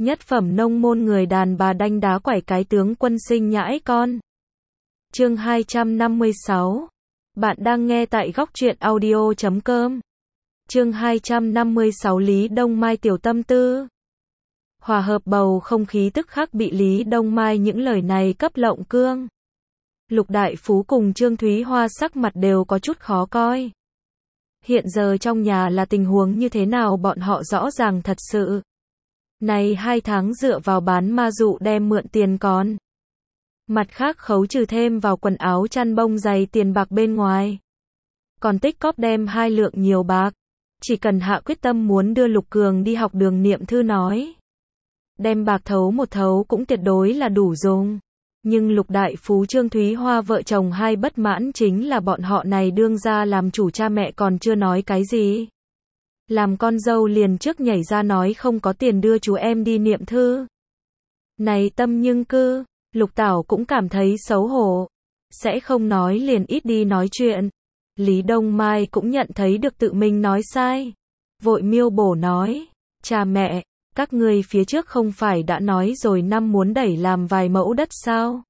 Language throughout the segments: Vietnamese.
Nhất phẩm nông môn người đàn bà đanh đá quẩy cái tướng quân sinh nhãi con. Chương 256. Bạn đang nghe tại góc truyện audio.com. Chương 256 Lý Đông Mai tiểu tâm tư. Hòa hợp bầu không khí tức khắc bị Lý Đông Mai những lời này cấp lộng cương. Lục Đại Phú cùng Trương Thúy Hoa sắc mặt đều có chút khó coi. Hiện giờ trong nhà là tình huống như thế nào bọn họ rõ ràng thật sự. Này 2 tháng dựa vào bán ma dụ đem mượn tiền còn. Mặt khác khấu trừ thêm vào quần áo chăn bông giày tiền bạc bên ngoài. Còn tích cóp đem 2 lượng nhiều bạc. Chỉ cần hạ quyết tâm muốn đưa Lục Cường đi học đường niệm thư nói. Đem bạc thấu một thấu cũng tuyệt đối là đủ dùng. Nhưng Lục Đại Phú Trương Thúy Hoa vợ chồng hai bất mãn chính là bọn họ này đương ra làm chủ cha mẹ còn chưa nói cái gì. Làm con dâu liền trước nhảy ra nói không có tiền đưa chú em đi niệm thư. Này tâm nhưng cư, Lục Tảo cũng cảm thấy xấu hổ. Sẽ không nói liền ít đi nói chuyện. Lý Đông Mai cũng nhận thấy được tự mình nói sai. Vội miêu bổ nói, cha mẹ, các ngươi phía trước không phải đã nói rồi năm muốn đẩy làm vài mẫu đất sao?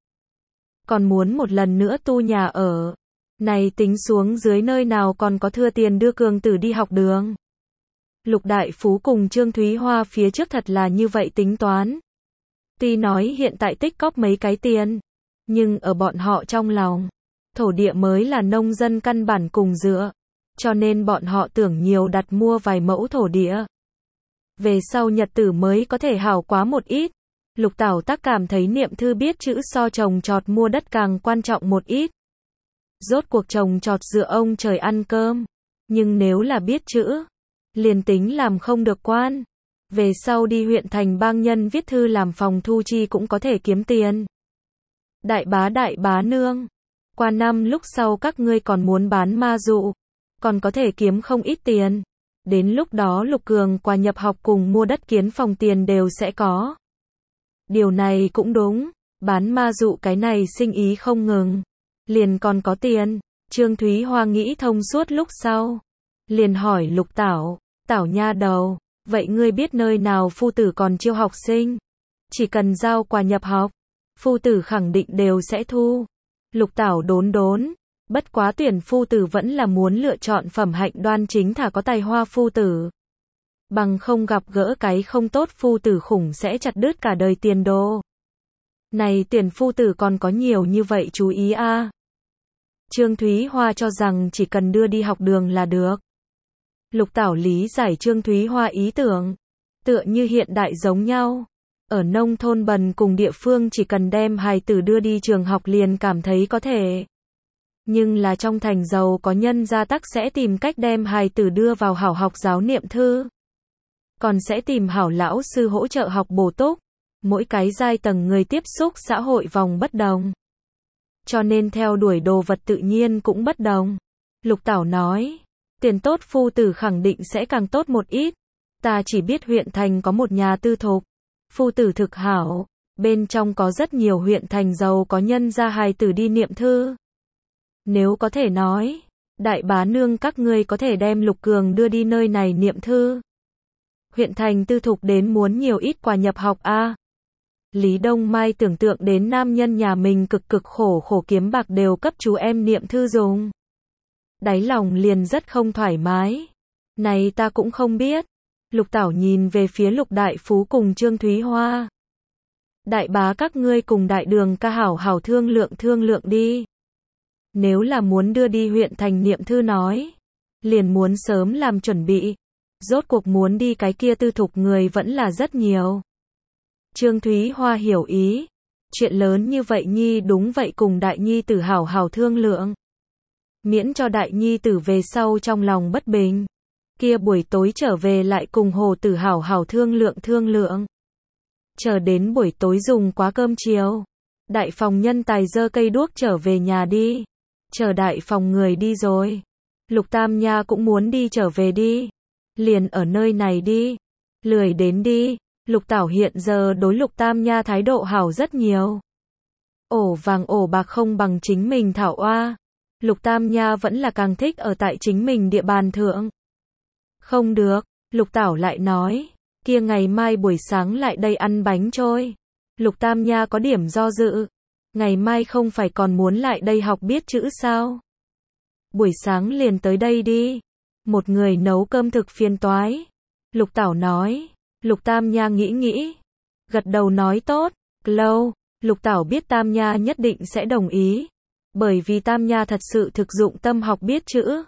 Còn muốn một lần nữa tu nhà ở. Này tính xuống dưới nơi nào còn có thừa tiền đưa Cường Tử đi học đường. Lục Đại Phú cùng Trương Thúy Hoa phía trước thật là như vậy tính toán. Tuy nói hiện tại tích cóp mấy cái tiền, nhưng ở bọn họ trong lòng, thổ địa mới là nông dân căn bản cùng dựa, cho nên bọn họ tưởng nhiều đặt mua vài mẫu thổ địa. Về sau nhật tử mới có thể hảo quá một ít. Lục Tảo Tắc cảm thấy niệm thư biết chữ so trồng trọt mua đất càng quan trọng một ít. Rốt cuộc trồng trọt dựa ông trời ăn cơm, nhưng nếu là biết chữ, liền tính làm không được quan. Về sau đi huyện thành bang nhân viết thư làm phòng thu chi cũng có thể kiếm tiền. Đại bá nương, qua năm lúc sau các ngươi còn muốn bán ma dụ, còn có thể kiếm không ít tiền. Đến lúc đó Lục Cường qua nhập học cùng mua đất kiến phòng tiền đều sẽ có. Điều này cũng đúng, bán ma dụ cái này sinh ý không ngừng, liền còn có tiền. Trương Thúy Hoa nghĩ thông suốt lúc sau, liền hỏi Lục Tảo, Tảo nha đầu, vậy ngươi biết nơi nào phu tử còn chiêu học sinh? Chỉ cần giao quà nhập học, phu tử khẳng định đều sẽ thu. Lục Tảo đốn, bất quá tuyển phu tử vẫn là muốn lựa chọn phẩm hạnh đoan chính thả có tài hoa phu tử. Bằng không gặp gỡ cái không tốt phu tử khủng sẽ chặt đứt cả đời tiền đồ. Này tuyển phu tử còn có nhiều như vậy chú ý a. Trương Thúy Hoa cho rằng chỉ cần đưa đi học đường là được. Lục Tảo lý giải Trương Thúy Hoa ý tưởng, tựa như hiện đại giống nhau. Ở nông thôn bần cùng địa phương chỉ cần đem hài tử đưa đi trường học liền cảm thấy có thể. Nhưng là trong thành giàu có nhân gia tắc sẽ tìm cách đem hài tử đưa vào hảo học giáo niệm thư. Còn sẽ tìm hảo lão sư hỗ trợ học bổ túc. Mỗi cái giai tầng người tiếp xúc xã hội vòng bất đồng. Cho nên theo đuổi đồ vật tự nhiên cũng bất đồng. Lục Tảo nói, tiền tốt phu tử khẳng định sẽ càng tốt một ít. Ta chỉ biết huyện thành có một nhà tư thục. Phu tử thực hảo. Bên trong có rất nhiều huyện thành giàu có nhân gia hài tử đi niệm thư. Nếu có thể nói, đại bá nương các ngươi có thể đem Lục Cường đưa đi nơi này niệm thư. Huyện thành tư thục đến muốn nhiều ít quà nhập học a. Lý Đông Mai tưởng tượng đến nam nhân nhà mình cực khổ kiếm bạc đều cấp chú em niệm thư dùng. Đáy lòng liền rất không thoải mái. Này ta cũng không biết. Lục Tảo nhìn về phía Lục Đại Phú cùng Trương Thúy Hoa. Đại bá các ngươi cùng đại đường ca hảo thương lượng đi. Nếu là muốn đưa đi huyện thành niệm thư nói, liền muốn sớm làm chuẩn bị. Rốt cuộc muốn đi cái kia tư thục người vẫn là rất nhiều. Trương Thúy Hoa hiểu ý. Chuyện lớn như vậy nhi đúng vậy cùng đại nhi tử hảo thương lượng. Miễn cho đại nhi tử về sau trong lòng bất bình. Kia buổi tối trở về lại cùng hồ tử hảo thương lượng. Chờ đến buổi tối dùng quá cơm chiều. Đại phòng nhân tài dơ cây đuốc trở về nhà đi. Chờ đại phòng người đi rồi. Lục Tam Nha cũng muốn đi trở về đi. Liền ở nơi này đi. Lười đến đi. Lục Tảo hiện giờ đối Lục Tam Nha thái độ hảo rất nhiều. Ổ vàng ổ bạc không bằng chính mình thảo oa. Lục Tam Nha vẫn là càng thích ở tại chính mình địa bàn thượng. Không được, Lục Tảo lại nói. Kia ngày mai buổi sáng lại đây ăn bánh trôi. Lục Tam Nha có điểm do dự. Ngày mai không phải còn muốn lại đây học biết chữ sao? Buổi sáng liền tới đây đi. Một người nấu cơm thực phiền toái. Lục Tảo nói. Lục Tam Nha nghĩ. Gật đầu nói tốt. Lâu. Lục Tảo biết Tam Nha nhất định sẽ đồng ý. Bởi vì Tam Nha thật sự thực dụng tâm học biết chữ.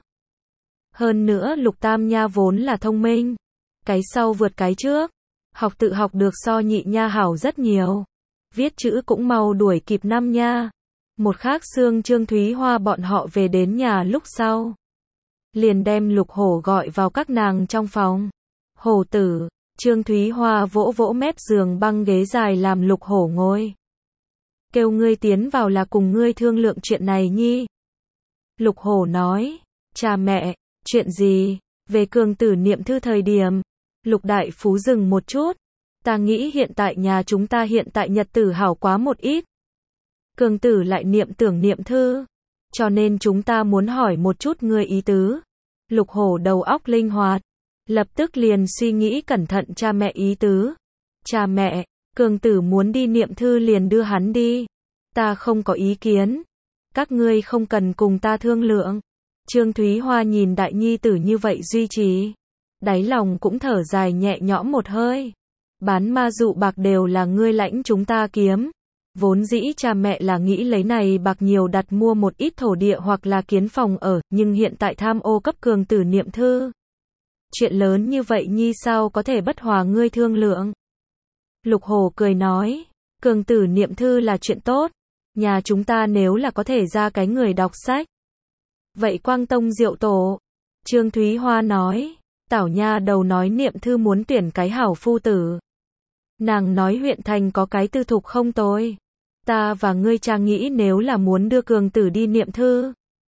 Hơn nữa Lục Tam Nha vốn là thông minh. Cái sau vượt cái trước. Học tự học được so Nhị Nha hảo rất nhiều. Viết chữ cũng mau đuổi kịp Năm Nha. Một khác xương Trương Thúy Hoa bọn họ về đến nhà lúc sau. Liền đem Lục Hổ gọi vào các nàng trong phòng. Hổ tử, Trương Thúy Hoa vỗ vỗ mép giường băng ghế dài làm Lục Hổ ngồi. Kêu ngươi tiến vào là cùng ngươi thương lượng chuyện này nhi. Lục Hổ nói, cha mẹ, chuyện gì? Về Cường Tử niệm thư thời điểm. Lục Đại Phú dừng một chút. Ta nghĩ hiện tại nhà chúng ta hiện tại nhật tử hảo quá một ít. Cường Tử lại niệm thư. Cho nên chúng ta muốn hỏi một chút ngươi ý tứ. Lục Hổ đầu óc linh hoạt. Lập tức liền suy nghĩ cẩn thận cha mẹ ý tứ. Cha mẹ, Cường Tử muốn đi niệm thư liền đưa hắn đi. Ta không có ý kiến. Các ngươi không cần cùng ta thương lượng. Trương Thúy Hoa nhìn đại nhi tử như vậy duy trì. Đáy lòng cũng thở dài nhẹ nhõm một hơi. Bán ma dụ bạc đều là ngươi lãnh chúng ta kiếm. Vốn dĩ cha mẹ là nghĩ lấy này bạc nhiều đặt mua một ít thổ địa hoặc là kiến phòng ở, nhưng hiện tại tham ô cấp Cường Tử niệm thư. Chuyện lớn như vậy nhi sao có thể bất hòa ngươi thương lượng. Lục Hổ cười nói, Cường Tử niệm thư là chuyện tốt. Nhà chúng ta nếu là có thể ra cái người đọc sách. Vậy Quang Tông Diệu Tổ. Trương Thúy Hoa nói, Tảo Nha đầu nói niệm thư muốn tuyển cái hảo phu tử. Nàng nói huyện thành có cái tư thục không tồi. Ta và ngươi cha nghĩ nếu là muốn đưa Cường Tử đi niệm thư.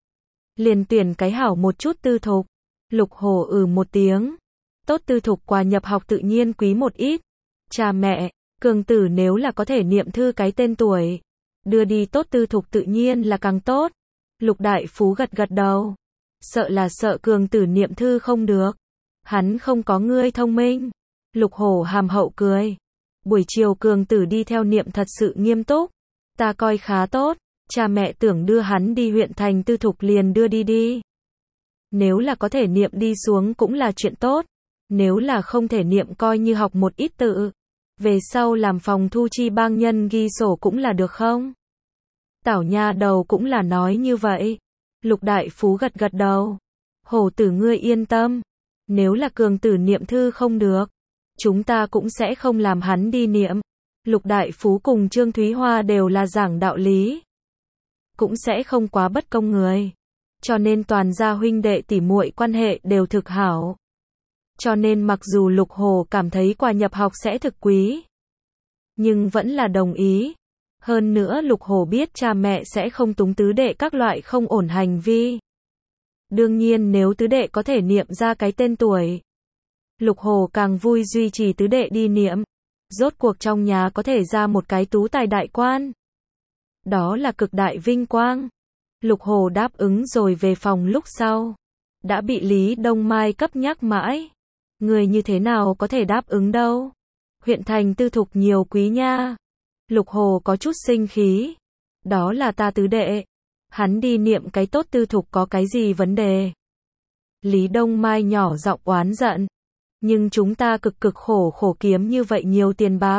Liền tuyển cái hảo một chút tư thục. Lục Hổ một tiếng. Tốt tư thục quà nhập học tự nhiên quý một ít. Cha mẹ, Cường Tử nếu là có thể niệm thư cái tên tuổi. Đưa đi tốt tư thục tự nhiên là càng tốt. Lục Đại Phú gật đầu. Sợ là sợ Cường Tử niệm thư không được. Hắn không có ngươi thông minh. Lục Hổ hàm hậu cười. Buổi chiều Cường Tử đi theo niệm thật sự nghiêm túc. Ta coi khá tốt. Cha mẹ tưởng đưa hắn đi huyện thành tư thục liền đưa đi. Nếu là có thể niệm đi xuống cũng là chuyện tốt. Nếu là không thể niệm coi như học một ít tự. Về sau làm phòng thu chi bang nhân ghi sổ cũng là được không? Tảo Nha đầu cũng là nói như vậy. Lục Đại Phú gật đầu. Hổ tử ngươi yên tâm. Nếu là Cường Tử niệm thư không được. Chúng ta cũng sẽ không làm hắn đi niệm. Lục Đại Phú cùng Trương Thúy Hoa đều là giảng đạo lý. Cũng sẽ không quá bất công người. Cho nên toàn gia huynh đệ tỉ muội quan hệ đều thực hảo. Cho nên mặc dù Lục Hổ cảm thấy quà nhập học sẽ thực quý. Nhưng vẫn là đồng ý. Hơn nữa Lục Hổ biết cha mẹ sẽ không túng tứ đệ các loại không ổn hành vi. Đương nhiên nếu tứ đệ có thể niệm ra cái tên tuổi. Lục Hổ càng vui duy trì tứ đệ đi niệm. Rốt cuộc trong nhà có thể ra một cái tú tài đại quan. Đó là cực đại vinh quang. Lục Hổ đáp ứng rồi về phòng lúc sau. Đã bị Lý Đông Mai cấp nhắc mãi. Người như thế nào có thể đáp ứng đâu. Huyện thành tư thục nhiều quý nha. Lục Hổ có chút sinh khí. Đó là ta tứ đệ. Hắn đi niệm cái tốt tư thục có cái gì vấn đề. Lý Đông Mai nhỏ giọng oán giận. Nhưng chúng ta cực khổ kiếm như vậy nhiều tiền bạc.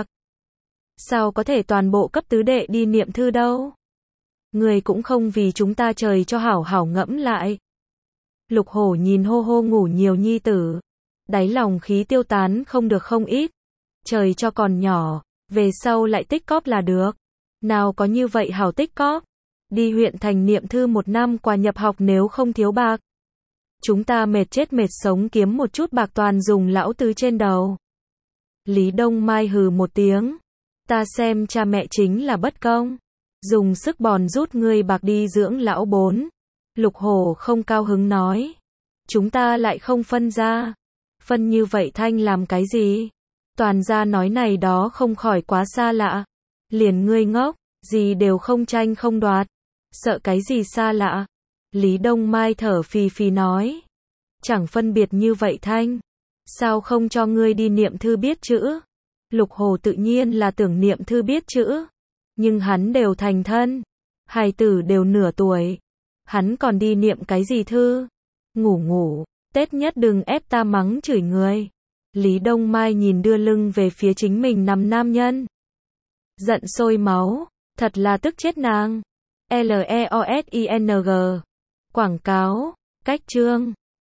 Sao có thể toàn bộ cấp tứ đệ đi niệm thư đâu. Người cũng không vì chúng ta trời cho hảo hảo ngẫm lại. Lục Hổ nhìn hô ngủ nhiều nhi tử. Đáy lòng khí tiêu tán không được không ít. Trời cho còn nhỏ. Về sau lại tích cóp là được. Nào có như vậy hảo tích cóp. Đi huyện thành niệm thư 1 năm quà nhập học nếu không thiếu bạc. Chúng ta mệt chết mệt sống kiếm một chút bạc toàn dùng lão tứ trên đầu. Lý Đông Mai hừ một tiếng. Ta xem cha mẹ chính là bất công. Dùng sức bòn rút ngươi bạc đi dưỡng lão 4. Lục Hổ không cao hứng nói. Chúng ta lại không phân ra. Phân như vậy thanh làm cái gì? Toàn gia nói này đó không khỏi quá xa lạ. Liền ngươi ngốc, gì đều không tranh không đoạt. Sợ cái gì xa lạ? Lý Đông Mai thở phì phì nói. Chẳng phân biệt như vậy thanh. Sao không cho ngươi đi niệm thư biết chữ? Lục Hồ tự nhiên là tưởng niệm thư biết chữ. Nhưng hắn đều thành thân. Hài tử đều nửa tuổi. Hắn còn đi niệm cái gì thư? Ngủ ngủ. Tết nhất đừng ép ta mắng chửi người. Lý Đông Mai nhìn đưa lưng về phía chính mình nằm nam nhân. Giận sôi máu. Thật là tức chết nàng. LEOSING. Quảng cáo. Cách chương.